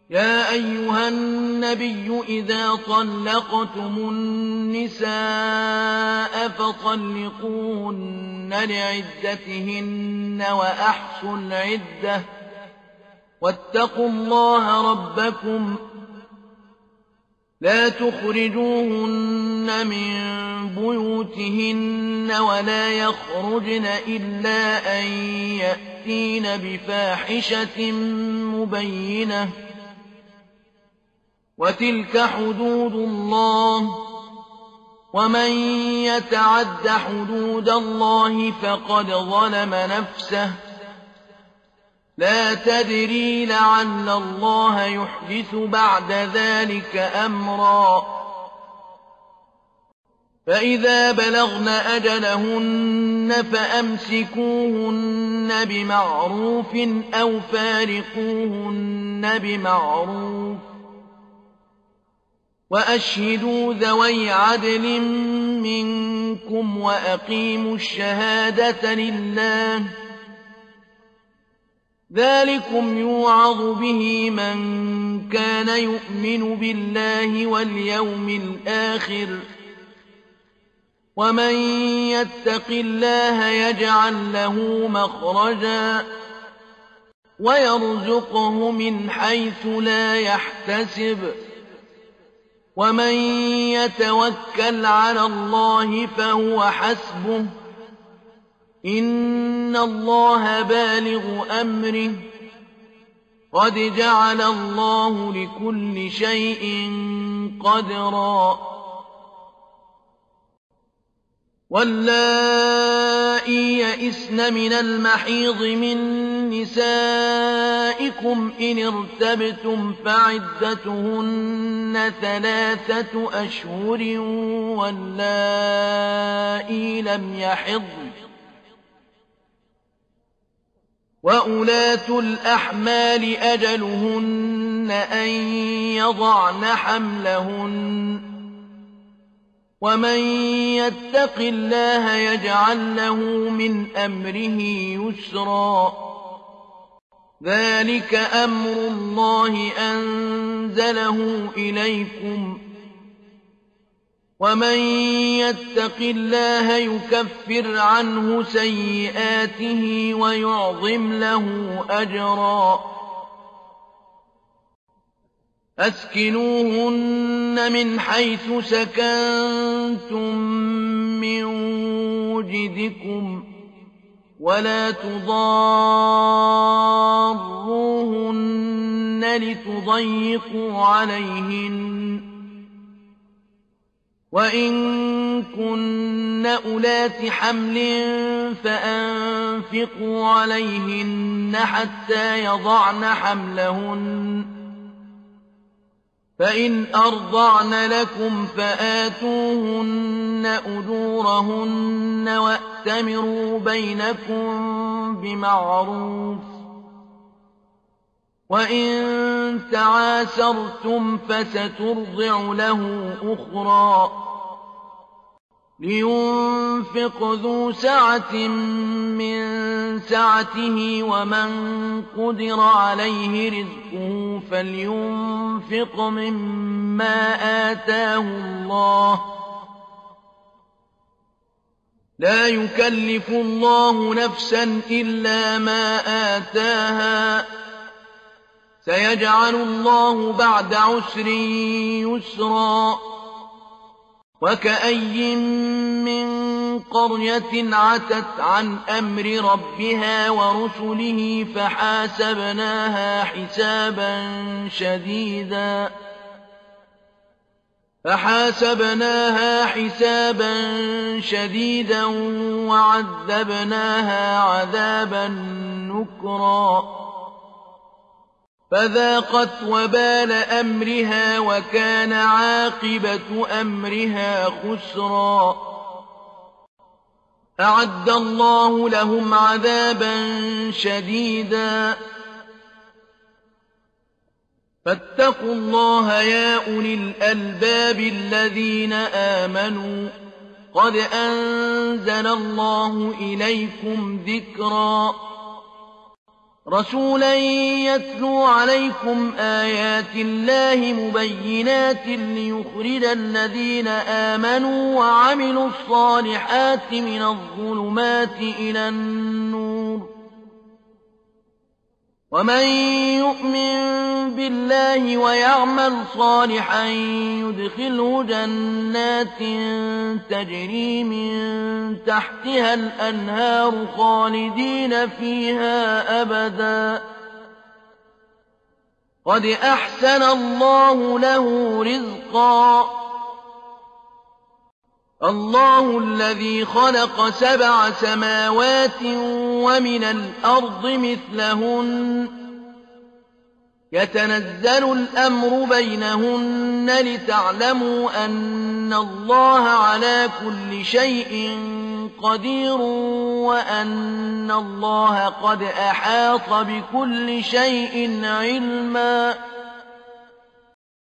يا أيها النبي إذا طلقتم النساء فطلقوهن لعدتهن وأحصوا العدة واتقوا الله ربكم لا تخرجوهن من بيوتهن ولا يخرجن إلا أن يأتين بفاحشة مبينة وتلك حدود الله ومن يتعد حدود الله فقد ظلم نفسه لا تدري لعل الله يحدث بعد ذلك أمرا فإذا بلغن أجلهن فأمسكوهن بمعروف أو فارقوهن بمعروف وأشهدوا ذوي عدل منكم وأقيموا الشهادة لله ذلكم يوعظ به من كان يؤمن بالله واليوم الآخر ومن يتق الله يجعل له مخرجا ويرزقه من حيث لا يحتسب ومن يتوكل على الله فهو حسبه إن الله بالغ أمره قد جعل الله لكل شيء قدرا واللائي يئسن من المحيض من نسائكم إن ارتبتم فعدتهن 3 أشهر واللائي لم يحضن وأولاة الأحمال أجلهن أن يضعن حملهن ومن يتق الله يجعل له من أمره يسرا ذلك أمر الله أنزله إليكم ومن يتق الله يكفر عنه سيئاته ويعظم له أجرا أسكنوهن من حيث سكنتم من وجدكم ولا تضاروهن لتضيقوا عليهن وإن كن أولات حمل فأنفقوا عليهن حتى يضعن حملهن فإن أرضعن لكم فآتوهن أجورهن وأتمروا بينكم بمعروف وإن تعاسرتم فسترضع له أخرى لينفق ذو سعة من سعته ومن قدر عليه رزقه فلينفق مما آتاه الله لا يكلف الله نفسا إلا ما آتاها سيجعل الله بعد عسر يسرا وكأي من قرية عتت عن أمر ربها ورسله فحاسبناها حسابا شديدا وعذبناها عذابا نكرا فذاقت وبال أمرها وكان عاقبة أمرها خسرا أعد الله لهم عذابا شديدا فاتقوا الله يا أولي الألباب الذين آمنوا قد أنزل الله إليكم ذكرا رسولا يتلو عليكم آيات الله مبينات ليخرج الذين آمنوا وعملوا الصالحات من الظلمات إلى النور ومن يؤمن بالله ويعمل صالحا يدخله جنات تجري من تحتها الأنهار خالدين فيها أبدا قد أحسن الله له رزقا الله الذي خلق 7 سماوات ومن الأرض مثلهن يتنزل الأمر بينهن لتعلموا أن الله على كل شيء قدير وأن الله قد أحاط بكل شيء علما